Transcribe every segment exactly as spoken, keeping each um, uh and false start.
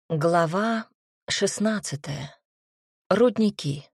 Глава шестнадцатая. Рудники.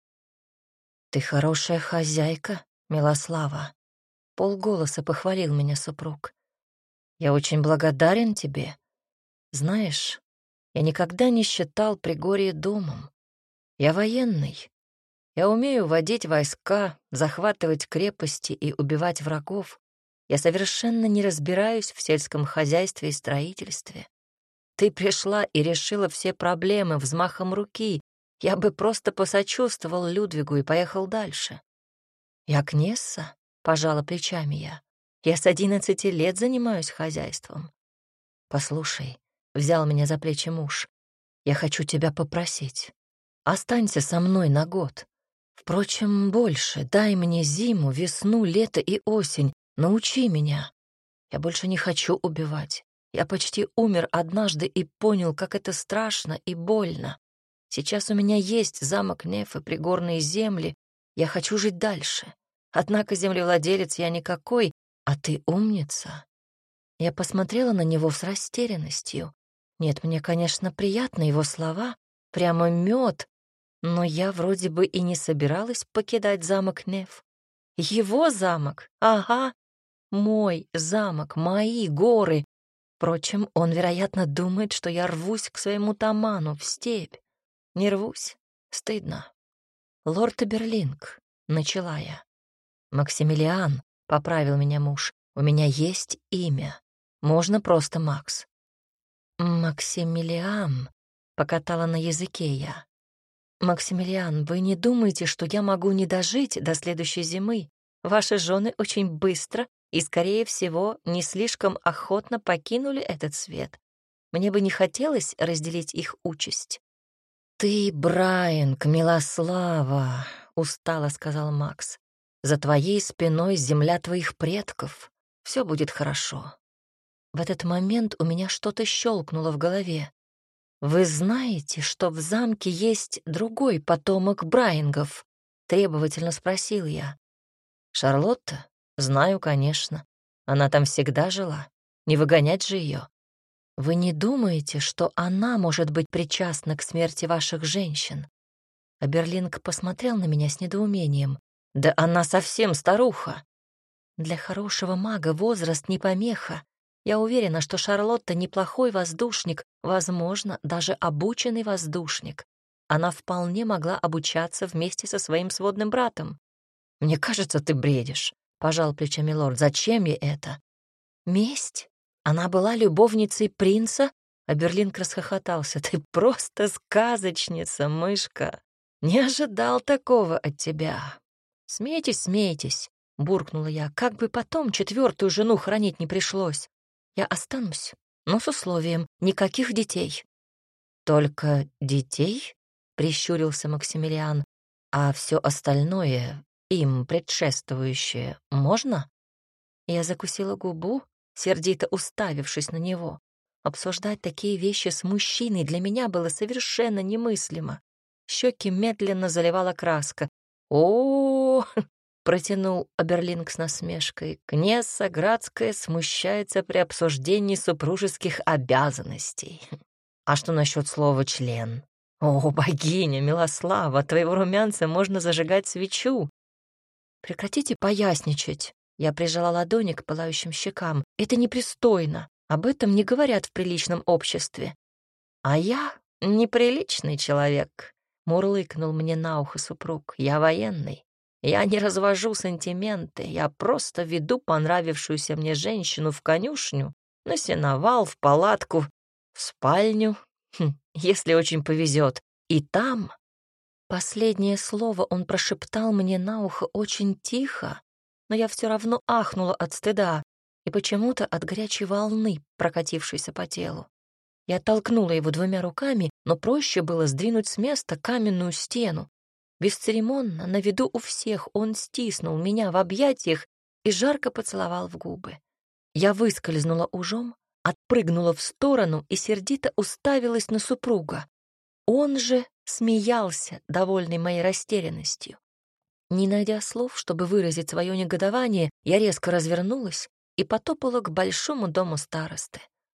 «Ты хорошая хозяйка, Милослава», — полголоса похвалил меня супруг. «Я очень благодарен тебе. Знаешь, я никогда не считал Пригорье домом. Я военный. Я умею водить войска, захватывать крепости и убивать врагов. Я совершенно не разбираюсь в сельском хозяйстве и строительстве. Ты пришла и решила все проблемы взмахом руки. Я бы просто посочувствовал Людвигу и поехал дальше. Я Кнесса, пожала плечами я. Я с одиннадцати лет занимаюсь хозяйством. Послушай, взял меня за плечи муж. Я хочу тебя попросить. Останься со мной на год. Впрочем, больше. Дай мне зиму, весну, лето и осень. Научи меня. Я больше не хочу убивать. Я почти умер однажды и понял, как это страшно и больно. Сейчас у меня есть замок Неф и пригорные земли. Я хочу жить дальше. Однако землевладелец я никакой, а ты умница. Я посмотрела на него с растерянностью. Нет, мне, конечно, приятны его слова, прямо мед, но я вроде бы и не собиралась покидать замок Неф. Его замок, ага, мой замок, мои горы. Впрочем, он, вероятно, думает, что я рвусь к своему таману в степь. Не рвусь, стыдно. Лорд Эберлинг, начала я. Максимилиан, поправил меня муж, у меня есть имя. Можно просто Макс. Максимилиан, покатала на языке я. Максимилиан, вы не думаете, что я могу не дожить до следующей зимы? Ваши жены очень быстро и, скорее всего, не слишком охотно покинули этот свет. Мне бы не хотелось разделить их участь. «Ты, Брайанг, Милослава», — устало сказал Макс, «за твоей спиной земля твоих предков. Все будет хорошо». В этот момент у меня что-то щелкнуло в голове. «Вы знаете, что в замке есть другой потомок Брайангов?» — требовательно спросил я. «Шарлотта? Знаю, конечно. Она там всегда жила. Не выгонять же ее. Вы не думаете, что она может быть причастна к смерти ваших женщин?» Аберлинг посмотрел на меня с недоумением. «Да она совсем старуха!» «Для хорошего мага возраст не помеха. Я уверена, что Шарлотта неплохой воздушник, возможно, даже обученный воздушник. Она вполне могла обучаться вместе со своим сводным братом». «Мне кажется, ты бредишь», — пожал плечами лорд. «Зачем ей это?» «Месть? Она была любовницей принца?» А Берлинг расхохотался. «Ты просто сказочница, мышка. Не ожидал такого от тебя». «Смейтесь, смейтесь», — буркнула я. «Как бы потом четвертую жену хранить не пришлось. Я останусь, но с условием никаких детей». «Только детей?» — прищурился Максимилиан. «А все остальное, им предшествующее, можно?» Я закусила губу, сердито уставившись на него. Обсуждать такие вещи с мужчиной для меня было совершенно немыслимо. Щеки медленно заливала краска. о, -о, -о протянул Аберлинг с насмешкой. «Кнесса Градская смущается при обсуждении супружеских обязанностей. А что насчет слова «член»? О, богиня, Милослава, от твоего румянца можно зажигать свечу». «Прекратите поясничать». Я прижала ладони к пылающим щекам. «Это непристойно. Об этом не говорят в приличном обществе». «А я неприличный человек», — мурлыкнул мне на ухо супруг. «Я военный. Я не развожу сантименты. Я просто веду понравившуюся мне женщину в конюшню, на сеновал, в палатку, в спальню, хм, если очень повезет. И там...» Последнее слово он прошептал мне на ухо очень тихо, но я все равно ахнула от стыда и почему-то от горячей волны, прокатившейся по телу. Я толкнула его двумя руками, но проще было сдвинуть с места каменную стену. Бесцеремонно, на виду у всех, он стиснул меня в объятиях и жарко поцеловал в губы. Я выскользнула ужом, отпрыгнула в сторону и сердито уставилась на супруга. Он же смеялся, довольный моей растерянностью. Не найдя слов, чтобы выразить свое негодование, я резко развернулась и потопала к большому дому старосты.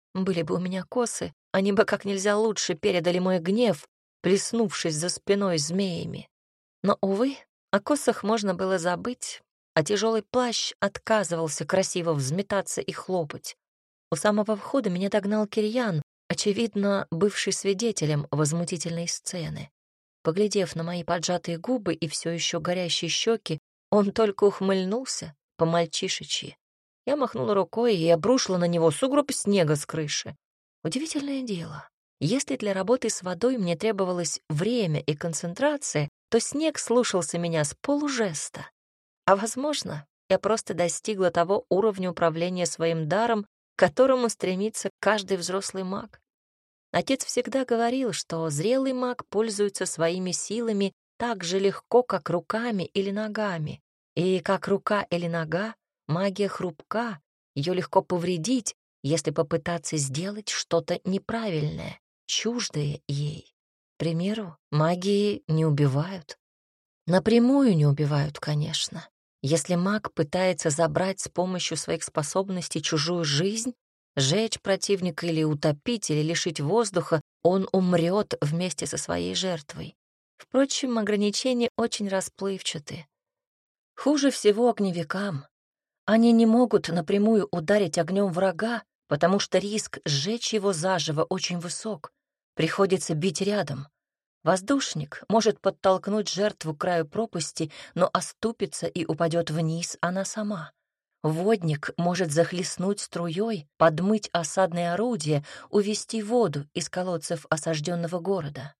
Были бы у меня косы, они бы как нельзя лучше передали мой гнев, плеснувшись за спиной змеями. Но, увы, о косах можно было забыть, а тяжелый плащ отказывался красиво взметаться и хлопать. У самого входа меня догнал Кирьян, очевидно, бывший свидетелем возмутительной сцены. Поглядев на мои поджатые губы и все еще горящие щеки, он только ухмыльнулся по-мальчишечьи. Я махнула рукой и обрушила на него сугроб снега с крыши. Удивительное дело. Если для работы с водой мне требовалось время и концентрация, то снег слушался меня с полужеста. А, возможно, я просто достигла того уровня управления своим даром, к которому стремится каждый взрослый маг. Отец всегда говорил, что зрелый маг пользуется своими силами так же легко, как руками или ногами. И как рука или нога, магия хрупка, ее легко повредить, если попытаться сделать что-то неправильное, чуждое ей. К примеру, магии не убивают. Напрямую не убивают, конечно. Если маг пытается забрать с помощью своих способностей чужую жизнь, сжечь противника или утопить, или лишить воздуха, он умрет вместе со своей жертвой. Впрочем, ограничения очень расплывчаты. Хуже всего огневикам. Они не могут напрямую ударить огнем врага, потому что риск сжечь его заживо очень высок. Приходится бить рядом. Воздушник может подтолкнуть жертву к краю пропасти, но оступится и упадет вниз она сама. Водник может захлестнуть струей, подмыть осадное орудие, увести воду из колодцев осажденного города.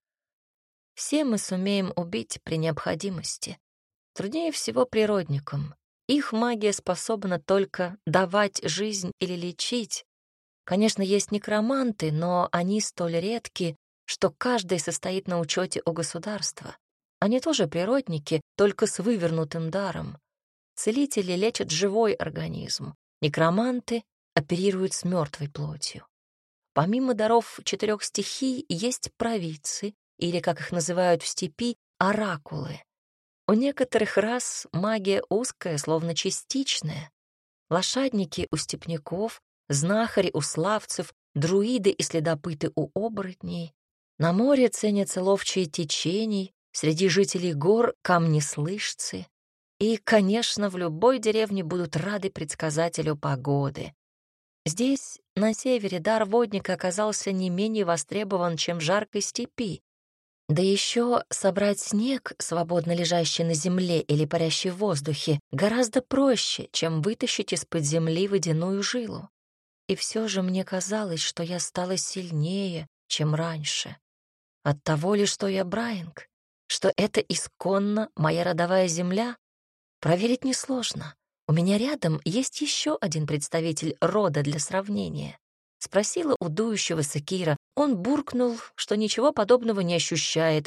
Все мы сумеем убить при необходимости. Труднее всего природникам. Их магия способна только давать жизнь или лечить. Конечно, есть некроманты, но они столь редки, что каждый состоит на учете у государства. Они тоже природники, только с вывернутым даром. Целители лечат живой организм, некроманты оперируют с мертвой плотью. Помимо даров четырех стихий есть провидцы, или, как их называют в степи, оракулы. У некоторых рас магия узкая, словно частичная. Лошадники у степняков, знахари у славцев, друиды и следопыты у оборотней. На море ценятся ловчие течений, среди жителей гор — камнеслышцы. И, конечно, в любой деревне будут рады предсказателю погоды. Здесь, на севере, дар водника оказался не менее востребован, чем в жаркой степи. Да еще собрать снег, свободно лежащий на земле или парящий в воздухе, гораздо проще, чем вытащить из-под земли водяную жилу. И все же мне казалось, что я стала сильнее, чем раньше. От того ли, что я Брайанг, что это исконно моя родовая земля, проверить несложно. У меня рядом есть еще один представитель рода для сравнения. Спросила у дующегося Кира. Он буркнул, что ничего подобного не ощущает.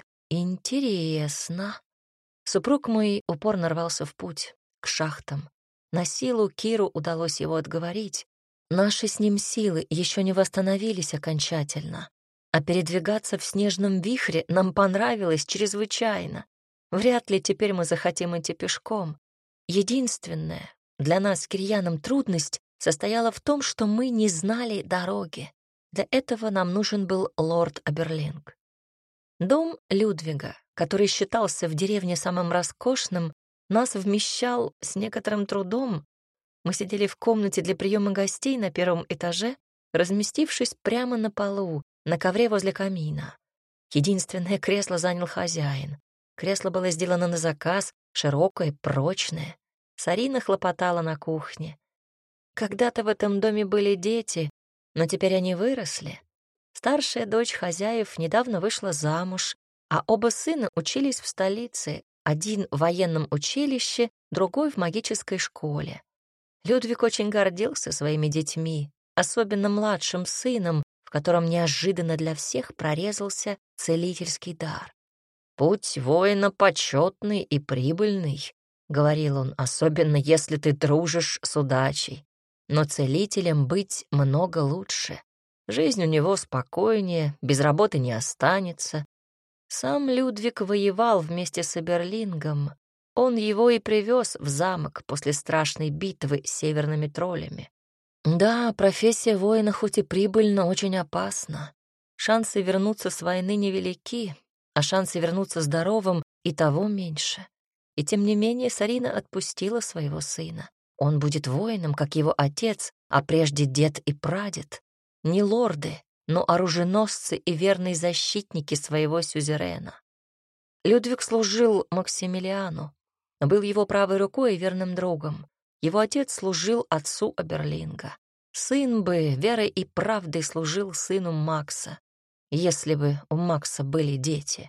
Интересно. Супруг мой упорно рвался в путь, к шахтам. На силу Киру удалось его отговорить. Наши с ним силы еще не восстановились окончательно. А передвигаться в снежном вихре нам понравилось чрезвычайно. Вряд ли теперь мы захотим идти пешком. Единственная для нас с Кирьяном трудность состояла в том, что мы не знали дороги. Для этого нам нужен был лорд Аберлинг. Дом Людвига, который считался в деревне самым роскошным, нас вмещал с некоторым трудом. Мы сидели в комнате для приема гостей на первом этаже, разместившись прямо на полу, на ковре возле камина. Единственное кресло занял хозяин. Кресло было сделано на заказ, широкое, прочное. Сарина хлопотала на кухне. Когда-то в этом доме были дети, но теперь они выросли. Старшая дочь хозяев недавно вышла замуж, а оба сына учились в столице, один в военном училище, другой в магической школе. Людвиг очень гордился своими детьми, особенно младшим сыном, в котором неожиданно для всех прорезался целительский дар. «Путь воина почетный и прибыльный», — говорил он, «особенно если ты дружишь с удачей. Но целителем быть много лучше. Жизнь у него спокойнее, без работы не останется». Сам Людвиг воевал вместе с Аберлингом. Он его и привез в замок после страшной битвы с северными троллями. Да, профессия воина хоть и прибыльна, очень опасна. Шансы вернуться с войны невелики, а шансы вернуться здоровым и того меньше. И тем не менее Сарина отпустила своего сына. Он будет воином, как его отец, а прежде дед и прадед. Не лорды, но оруженосцы и верные защитники своего сюзерена. Людвиг служил Максимилиану, был его правой рукой и верным другом. Его отец служил отцу Оберлинга. Сын бы верой и правдой служил сыну Макса, если бы у Макса были дети.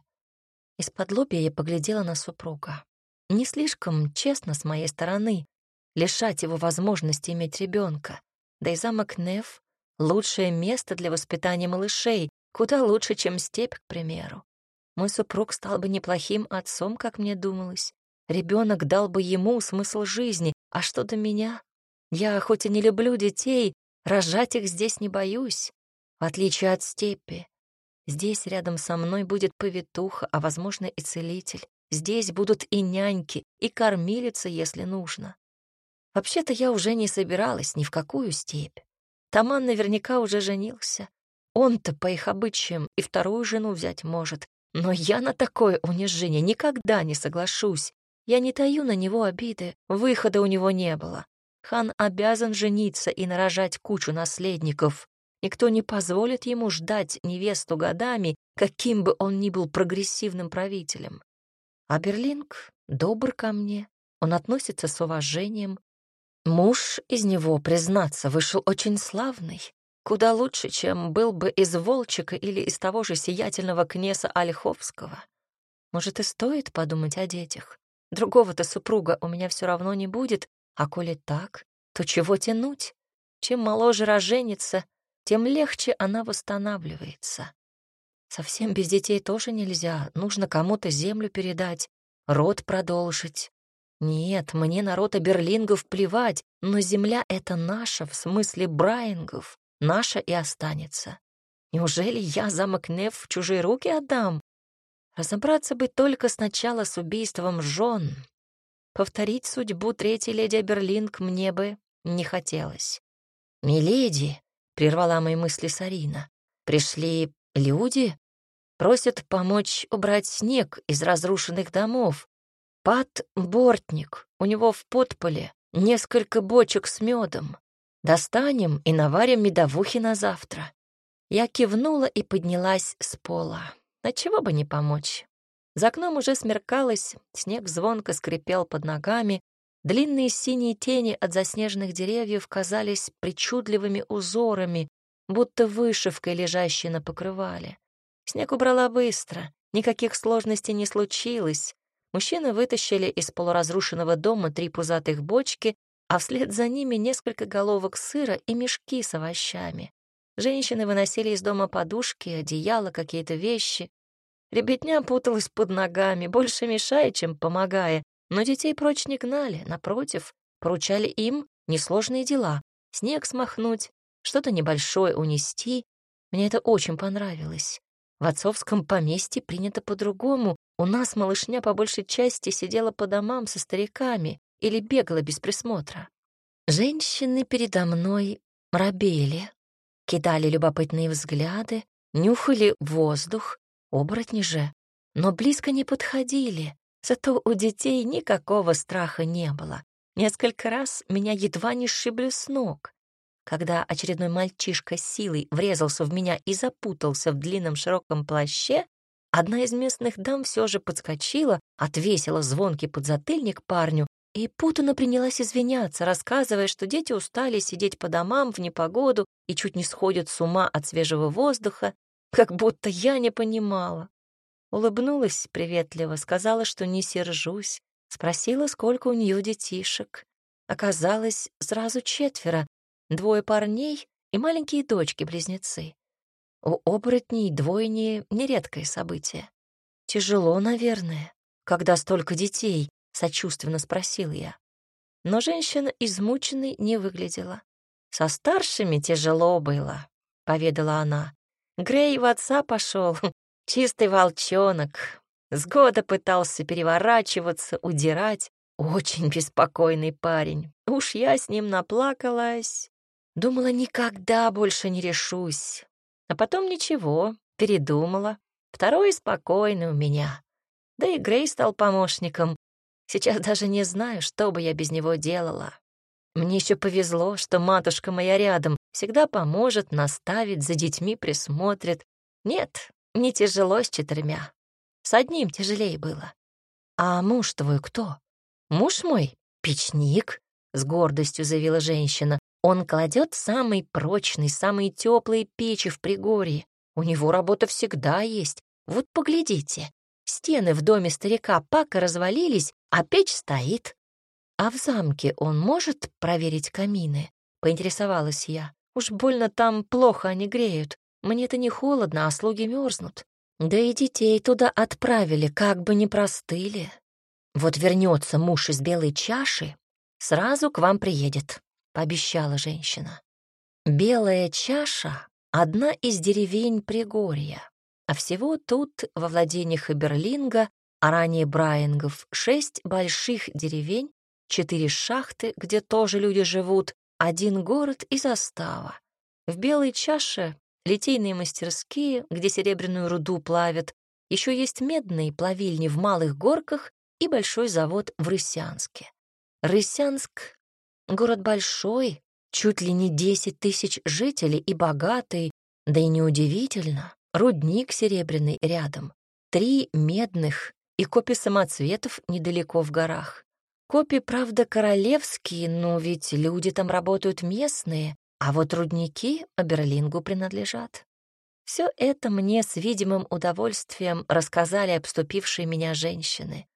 Из-под я поглядела на супруга. Не слишком честно с моей стороны лишать его возможности иметь ребенка. Да и замок Неф — лучшее место для воспитания малышей, куда лучше, чем степь, к примеру. Мой супруг стал бы неплохим отцом, как мне думалось. Ребенок дал бы ему смысл жизни, а что до меня? Я хоть и не люблю детей, рожать их здесь не боюсь, в отличие от степи. Здесь рядом со мной будет повитуха, а, возможно, и целитель. Здесь будут и няньки, и кормилица, если нужно. Вообще-то я уже не собиралась ни в какую степь. Таман наверняка уже женился. Он-то, по их обычаям, и вторую жену взять может. Но я на такое унижение никогда не соглашусь. Я не таю на него обиды, выхода у него не было. Хан обязан жениться и нарожать кучу наследников. Никто не позволит ему ждать невесту годами, каким бы он ни был прогрессивным правителем. А Берлинг добр ко мне, он относится с уважением. Муж из него, признаться, вышел очень славный, куда лучше, чем был бы из Волчика или из того же сиятельного князя Ольховского. Может, и стоит подумать о детях. Другого-то супруга у меня все равно не будет, а коли так, то чего тянуть? Чем моложе роженица, тем легче она восстанавливается. Совсем без детей тоже нельзя, нужно кому-то землю передать, род продолжить. Нет, мне на род Оберлингов плевать, но земля — это наша, в смысле Брайангов, наша и останется. Неужели я замок Неф в чужие руки отдам? Разобраться бы только сначала с убийством жен. Повторить судьбу третьей леди Оберлинг мне бы не хотелось. «Миледи», — прервала мои мысли Сарина, — «пришли люди, просят помочь убрать снег из разрушенных домов. Пат Бортник, у него в подполе несколько бочек с медом. Достанем и наварим медовухи на завтра». Я кивнула и поднялась с пола. Отчего бы не помочь? За окном уже смеркалось, снег звонко скрипел под ногами, длинные синие тени от заснеженных деревьев казались причудливыми узорами, будто вышивкой, лежащей на покрывале. Снег убрала быстро, никаких сложностей не случилось. Мужчины вытащили из полуразрушенного дома три пузатых бочки, а вслед за ними несколько головок сыра и мешки с овощами. Женщины выносили из дома подушки, одеяла, какие-то вещи. Ребятня путалась под ногами, больше мешая, чем помогая, но детей прочь не гнали, напротив, поручали им несложные дела — снег смахнуть, что-то небольшое унести. Мне это очень понравилось. В отцовском поместье принято по-другому. У нас малышня по большей части сидела по домам со стариками или бегала без присмотра. Женщины передо мной робели, кидали любопытные взгляды, нюхали воздух, оборотни же, но близко не подходили, зато у детей никакого страха не было. Несколько раз меня едва не сшибли с ног. Когда очередной мальчишка силой врезался в меня и запутался в длинном широком плаще, одна из местных дам все же подскочила, отвесила звонкий подзатыльник парню и путанно принялась извиняться, рассказывая, что дети устали сидеть по домам в непогоду и чуть не сходят с ума от свежего воздуха, как будто я не понимала. Улыбнулась приветливо, сказала, что не сержусь, спросила, сколько у нее детишек. Оказалось, сразу четверо, двое парней и маленькие дочки-близнецы. У оборотней двойни — нередкое событие. Тяжело, наверное, когда столько детей, сочувственно спросил я. Но женщина измученной не выглядела. Со старшими тяжело было, поведала она. Грей в отца пошел, чистый волчонок. С года пытался переворачиваться, удирать. Очень беспокойный парень. Уж я с ним наплакалась. Думала, никогда больше не решусь. А потом ничего, передумала. Второй спокойный у меня. Да и Грей стал помощником. Сейчас даже не знаю, что бы я без него делала. Мне еще повезло, что матушка моя рядом, всегда поможет, наставит, за детьми присмотрит. Нет, не тяжело с четырьмя. С одним тяжелее было. А муж твой кто? Муж мой — печник, с гордостью заявила женщина. Он кладет самый прочный, самые теплые печи в Пригорье. У него работа всегда есть. Вот поглядите. Стены в доме старика Пака развалились, а печь стоит. А в замке он может проверить камины? Поинтересовалась я. Уж больно там плохо они греют. Мне-то не холодно, а слуги мерзнут. Да и детей туда отправили, как бы не простыли. Вот вернется муж из белой чаши, сразу к вам приедет, пообещала женщина. Белая чаша — одна из деревень Пригорья, а всего тут, во владениях Эберлинга, а ранее Брайангов, шесть больших деревень, четыре шахты, где тоже люди живут, один город и застава. В Белой чаше литейные мастерские, где серебряную руду плавят, еще есть медные плавильни в Малых Горках и большой завод в Рысянске. Рысянск — город большой, чуть ли не десять тысяч жителей и богатый, да и неудивительно, рудник серебряный рядом, три медных и копи самоцветов недалеко в горах. Копи, правда, королевские, но ведь люди там работают местные, а вот рудники Оберлингу принадлежат. Все это мне с видимым удовольствием рассказали обступившие меня женщины.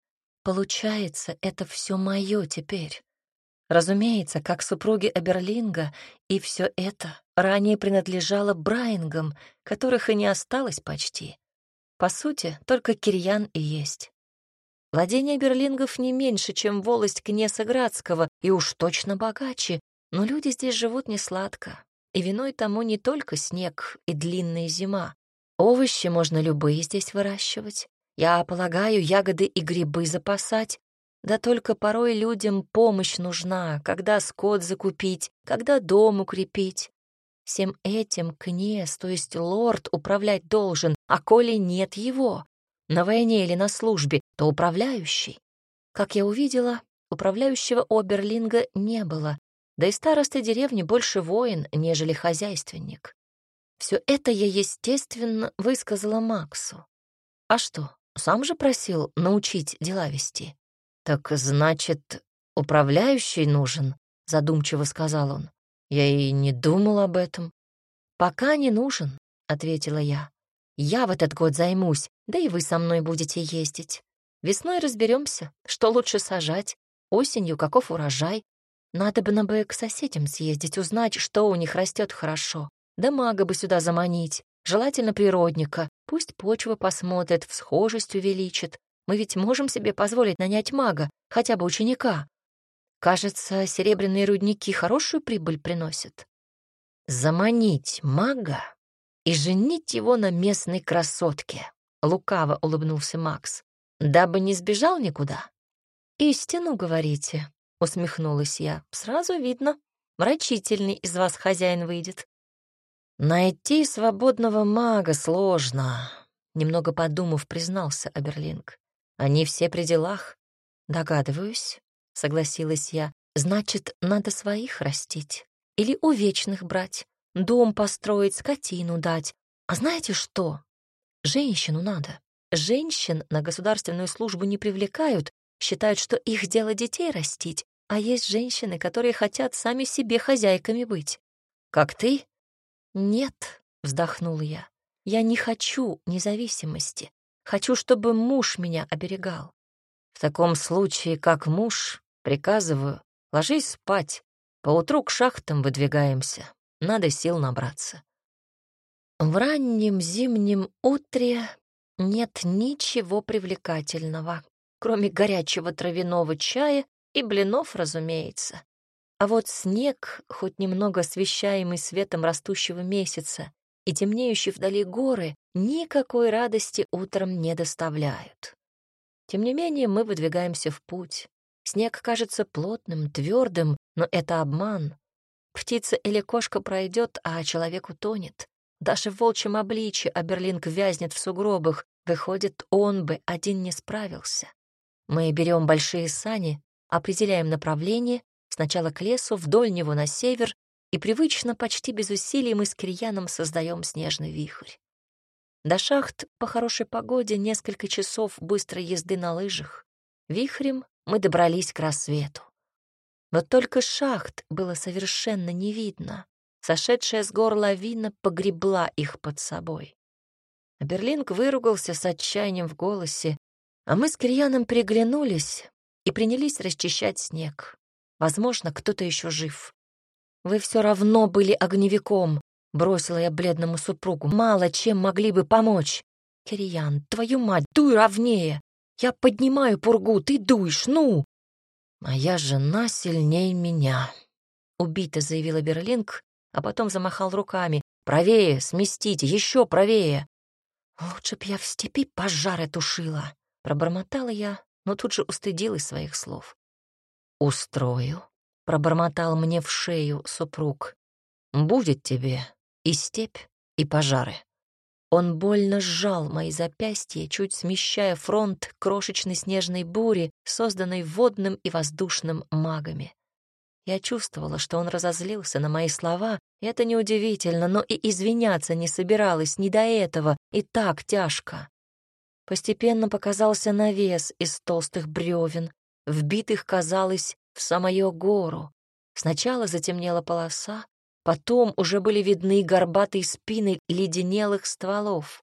Получается, это все мое теперь. Разумеется, как супруги Оберлинга, и все это ранее принадлежало Брайангам, которых и не осталось почти. По сути, только Кирьян и есть. Владения Берлингов не меньше, чем волость князя Градского, и уж точно богаче, но люди здесь живут несладко, и виной тому не только снег и длинная зима. Овощи можно любые здесь выращивать. Я полагаю, ягоды и грибы запасать. Да только порой людям помощь нужна, когда скот закупить, когда дом укрепить. Всем этим князь, то есть лорд, управлять должен, а коли нет его, на войне или на службе, то управляющий. Как я увидела, управляющего Оберлинга не было, да и староста деревни больше воин, нежели хозяйственник. Все это я, естественно, высказала Максу. А что, сам же просил научить дела вести. «Так, значит, управляющий нужен?» — задумчиво сказал он. «Я и не думал об этом». «Пока не нужен», — ответила я. «Я в этот год займусь, да и вы со мной будете ездить. Весной разберемся, что лучше сажать, осенью каков урожай. Надобно бы к соседям съездить, узнать, что у них растет хорошо. Да мага бы сюда заманить, желательно природника. Пусть почва посмотрит, всхожесть увеличит. Мы ведь можем себе позволить нанять мага, хотя бы ученика. Кажется, серебряные рудники хорошую прибыль приносят». «Заманить мага и женить его на местной красотке», — лукаво улыбнулся Макс, «дабы не сбежал никуда». «Истину говорите», — усмехнулась я. «Сразу видно, рачительный из вас хозяин выйдет». «Найти свободного мага сложно», — немного подумав, признался Оберлинг. «Они все при делах». «Догадываюсь», — согласилась я. «Значит, надо своих растить. Или у вечных брать, дом построить, скотину дать. А знаете что? Женщину надо. Женщин на государственную службу не привлекают, считают, что их дело детей растить, а есть женщины, которые хотят сами себе хозяйками быть. Как ты?» «Нет», — вздохнула я, — «я не хочу независимости. Хочу, чтобы муж меня оберегал». «В таком случае, как муж, приказываю, ложись спать. Поутру к шахтам выдвигаемся. Надо сил набраться». В раннем зимнем утре нет ничего привлекательного, кроме горячего травяного чая и блинов, разумеется. А вот снег, хоть немного освещаемый светом растущего месяца, и темнеющие вдали горы, никакой радости утром не доставляют. Тем не менее, мы выдвигаемся в путь. Снег кажется плотным, твердым, но это обман. Птица или кошка пройдет, а человек утонет. Даже в волчьем обличье Аберлинг вязнет в сугробах. Выходит, он бы один не справился. Мы берем большие сани, определяем направление, сначала к лесу, вдоль него на север, и привычно, почти без усилий, мы с Кирьяном создаем снежный вихрь. До шахт по хорошей погоде несколько часов быстрой езды на лыжах. Вихрем мы добрались к рассвету. Но только шахт было совершенно не видно. Сошедшая с гор лавина погребла их под собой. Аберлинг выругался с отчаянием в голосе, а мы с Кирьяном переглянулись и принялись расчищать снег. Возможно, кто-то еще жив. «Вы все равно были огневиком», — бросила я бледному супругу. «Мало чем могли бы помочь. Кирьян, твою мать, дуй ровнее. Я поднимаю пургу, ты дуешь, ну!» «Моя жена сильнее меня», — убито заявила Берлинг, а потом замахал руками. «Правее, сместите, еще правее!» «Лучше б я в степи пожары тушила», — пробормотала я, но тут же устыдилась своих слов. «Устрою», — пробормотал мне в шею супруг. «Будет тебе и степь, и пожары». Он больно сжал мои запястья, чуть смещая фронт крошечной снежной бури, созданной водным и воздушным магами. Я чувствовала, что он разозлился на мои слова, и это неудивительно, но и извиняться не собиралась, не до этого, и так тяжко. Постепенно показался навес из толстых бревен, вбитых, казалось, в самую гору. Сначала затемнела полоса, потом уже были видны горбатые спины леденелых стволов.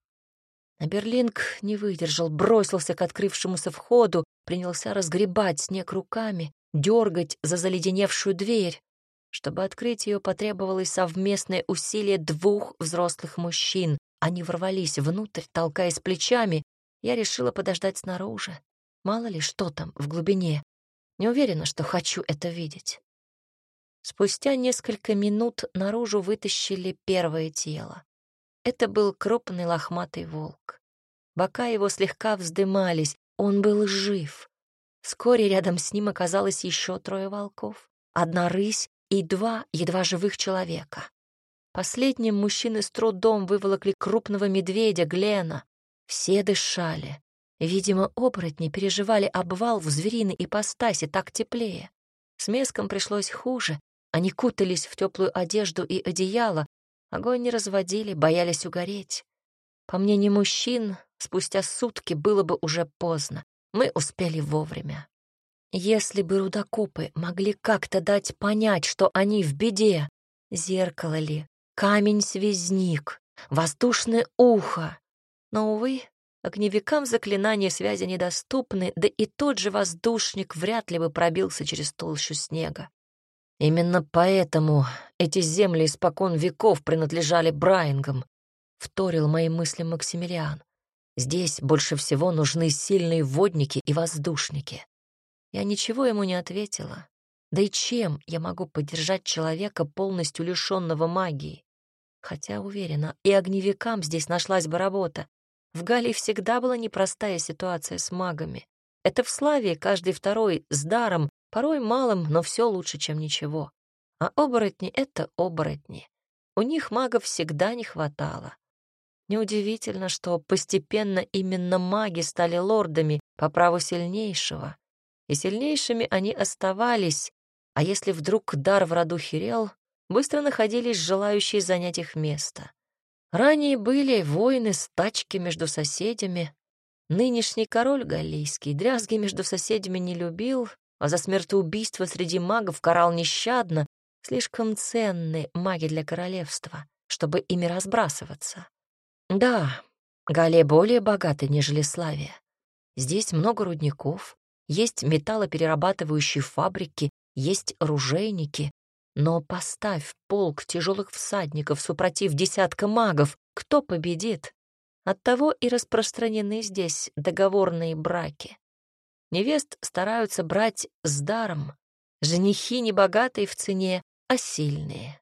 А Берлинг не выдержал, бросился к открывшемуся входу, принялся разгребать снег руками, дергать за заледеневшую дверь. Чтобы открыть ее, потребовалось совместное усилие двух взрослых мужчин. Они ворвались внутрь, толкаясь плечами. Я решила подождать снаружи. Мало ли, что там в глубине. Не уверена, что хочу это видеть. Спустя несколько минут наружу вытащили первое тело. Это был крупный лохматый волк. Бока его слегка вздымались, он был жив. Вскоре рядом с ним оказалось еще трое волков, одна рысь и два едва живых человека. Последним мужчины с трудом выволокли крупного медведя Глена. Все дышали. Видимо, оборотни переживали обвал в звериной ипостаси, так теплее. С Меском пришлось хуже. Они кутались в теплую одежду и одеяло, огонь не разводили, боялись угореть. По мнению мужчин, спустя сутки было бы уже поздно. Мы успели вовремя. Если бы рудокопы могли как-то дать понять, что они в беде, зеркало ли, камень-связник, воздушное ухо. Но, увы, огневикам заклинания связи недоступны, да и тот же воздушник вряд ли бы пробился через толщу снега. Именно поэтому эти земли испокон веков принадлежали Брайангам, вторил моим мыслям Максимилиан. Здесь больше всего нужны сильные водники и воздушники. Я ничего ему не ответила. Да и чем я могу поддержать человека, полностью лишенного магии? Хотя, уверена, и огневикам здесь нашлась бы работа. В Галлии всегда была непростая ситуация с магами. Это в Славии каждый второй с даром, порой малым, но все лучше, чем ничего. А оборотни — это оборотни. У них магов всегда не хватало. Неудивительно, что постепенно именно маги стали лордами по праву сильнейшего. И сильнейшими они оставались, а если вдруг дар в роду херел, быстро находились желающие занять их место. Ранее были войны, стачки между соседями. Нынешний король галлийский дрязги между соседями не любил, а за смертоубийство среди магов карал нещадно. Слишком ценны маги для королевства, чтобы ими разбрасываться. Да, Галлия более богата, нежели Славия. Здесь много рудников, есть металлоперерабатывающие фабрики, есть оружейники. Но поставь полк тяжелых всадников супротив десятка магов, кто победит? Оттого и распространены здесь договорные браки. Невест стараются брать с даром. Женихи не богатые в цене, а сильные.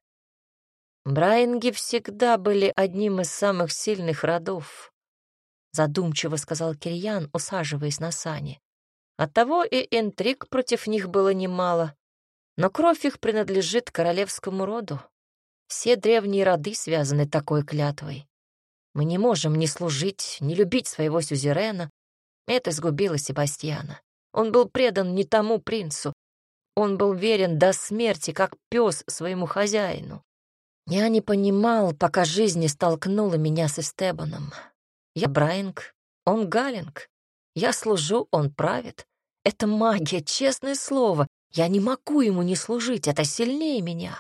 Брайанги всегда были одним из самых сильных родов, задумчиво сказал Кирьян, усаживаясь на сани. Оттого и интриг против них было немало. но кровь их принадлежит королевскому роду. Все древние роды связаны такой клятвой. Мы не можем ни служить, ни любить своего сюзерена. Это сгубило Себастьяна. Он был предан не тому принцу. Он был верен до смерти, как пес своему хозяину. Я не понимал, пока жизнь не столкнула меня с Эстебаном. Я Брайанг, он Галинг. Я служу, он правит. Это магия, честное слово. Я не могу ему не служить, это сильнее меня.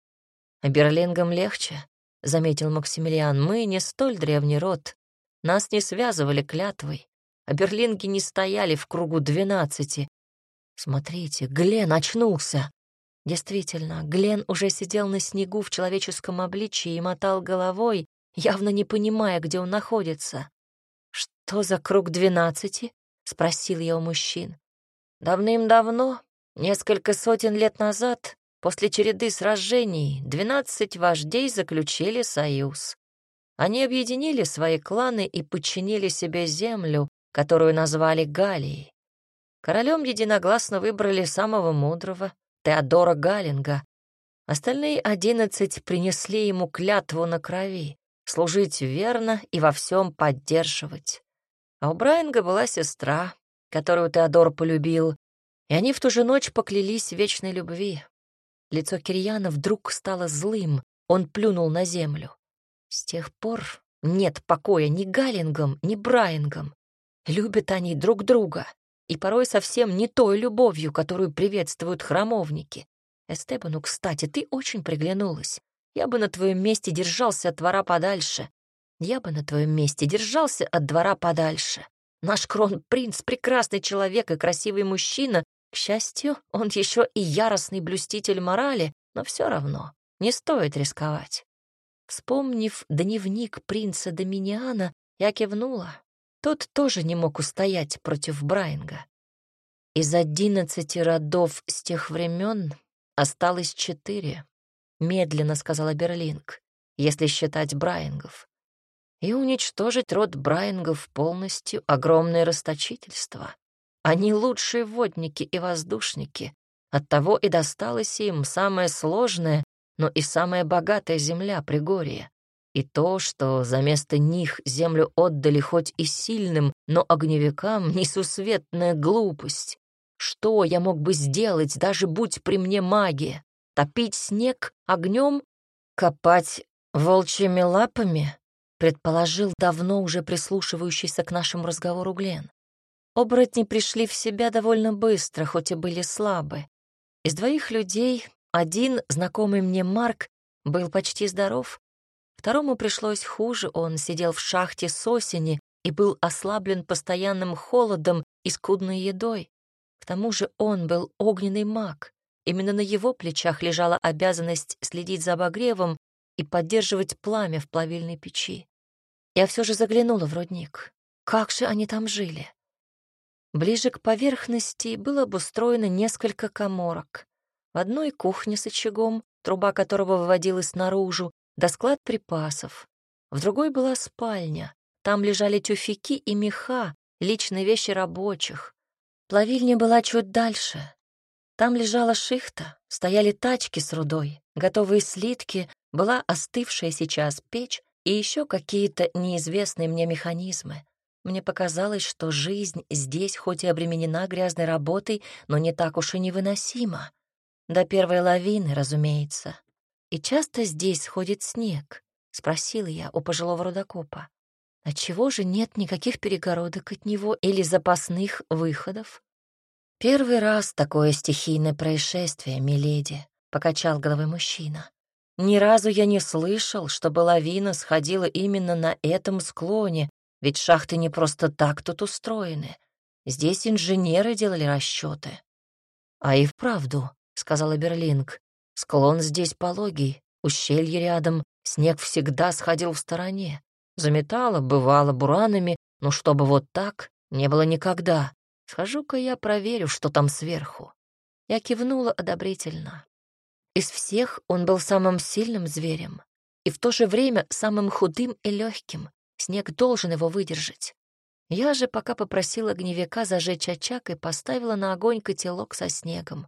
А Берлингам легче, — заметил Максимилиан. Мы не столь древний род. Нас не связывали клятвой. А берлинги не стояли в кругу двенадцати. Смотрите, Глен очнулся. Действительно, Глен уже сидел на снегу в человеческом обличии и мотал головой, явно не понимая, где он находится. «Что за круг двенадцати?» — спросил я у мужчин. «Давным-давно, несколько сотен лет назад, после череды сражений, двенадцать вождей заключили союз. Они объединили свои кланы и подчинили себе землю, которую назвали Галией. Королем единогласно выбрали самого мудрого, Теодора Галинга. Остальные одиннадцать принесли ему клятву на крови — служить верно и во всем поддерживать. А у Брайанга была сестра, которую Теодор полюбил, и они в ту же ночь поклялись вечной любви. Лицо Кирьяна вдруг стало злым, он плюнул на землю. С тех пор нет покоя ни Галингам, ни Брайангам. Любят они друг друга, и порой совсем не той любовью, которую приветствуют храмовники. Эстебану, кстати, ты очень приглянулась. Я бы на твоем месте держался от двора подальше. Я бы на твоем месте держался от двора подальше. Наш кронпринц — прекрасный человек и красивый мужчина. К счастью, он еще и яростный блюститель морали, но все равно не стоит рисковать. Вспомнив дневник принца Доминиана, я кивнула. Тот тоже не мог устоять против Брайанга. Из одиннадцати родов с тех времен осталось четыре, медленно сказала Берлинг, если считать Брайангов. И уничтожить род Брайангов полностью — огромное расточительство. Они лучшие водники и воздушники. Оттого и досталась им самая сложная, но и самая богатая земля Пригорья. И то, что за место них землю отдали хоть и сильным, но огневикам, несусветная глупость. Что я мог бы сделать, даже будь при мне магия? Топить снег огнем? Копать волчьими лапами? Предположил давно уже прислушивающийся к нашему разговору Глен. Оборотни пришли в себя довольно быстро, хоть и были слабы. Из двоих людей один, знакомый мне Марк, был почти здоров. Второму пришлось хуже, он сидел в шахте с осени и был ослаблен постоянным холодом и скудной едой. К тому же он был огненный маг. Именно на его плечах лежала обязанность следить за обогревом и поддерживать пламя в плавильной печи. Я все же заглянула в рудник. Как же они там жили? Ближе к поверхности было обустроено несколько каморок. В одной кухня с очагом, труба которого выводилась наружу, да склад припасов. В другой была спальня. Там лежали тюфяки и меха, личные вещи рабочих. Плавильня была чуть дальше. Там лежала шихта, стояли тачки с рудой, готовые слитки, была остывшая сейчас печь и еще какие-то неизвестные мне механизмы. Мне показалось, что жизнь здесь хоть и обременена грязной работой, но не так уж и невыносима. До первой лавины, разумеется. «И часто здесь сходит снег?» — спросила я у пожилого рудокопа. «Отчего же нет никаких перегородок от него или запасных выходов?» «Первый раз такое стихийное происшествие, миледи», — покачал головой мужчина. «Ни разу я не слышал, чтобы лавина сходила именно на этом склоне, ведь шахты не просто так тут устроены. Здесь инженеры делали расчеты». «А и вправду», — сказала Берлинг, — «склон здесь пологий, ущелье рядом, снег всегда сходил в стороне. Заметало, бывало, буранами, но чтобы вот так, не было никогда. Схожу-ка я проверю, что там сверху». Я кивнула одобрительно. Из всех он был самым сильным зверем и в то же время самым худым и легким. Снег должен его выдержать. Я же пока попросила огневика зажечь очаг и поставила на огонь котелок со снегом.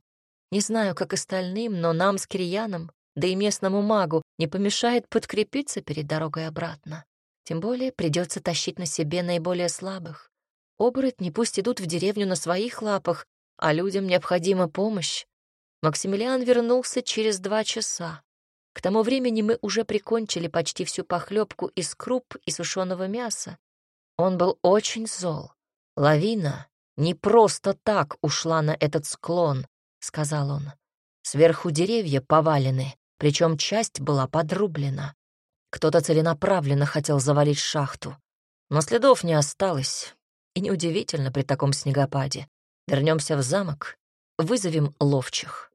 Не знаю, как остальным, но нам с Кирьяном, да и местному магу, не помешает подкрепиться перед дорогой обратно. Тем более придется тащить на себе наиболее слабых. Оборотни пусть идут в деревню на своих лапах, а людям необходима помощь. Максимилиан вернулся через два часа. К тому времени мы уже прикончили почти всю похлебку из круп и сушеного мяса. Он был очень зол. «Лавина не просто так ушла на этот склон», — сказал он. «Сверху деревья повалены, причем часть была подрублена. Кто-то целенаправленно хотел завалить шахту. Но следов не осталось. И неудивительно при таком снегопаде. Вернемся в замок, вызовем ловчих».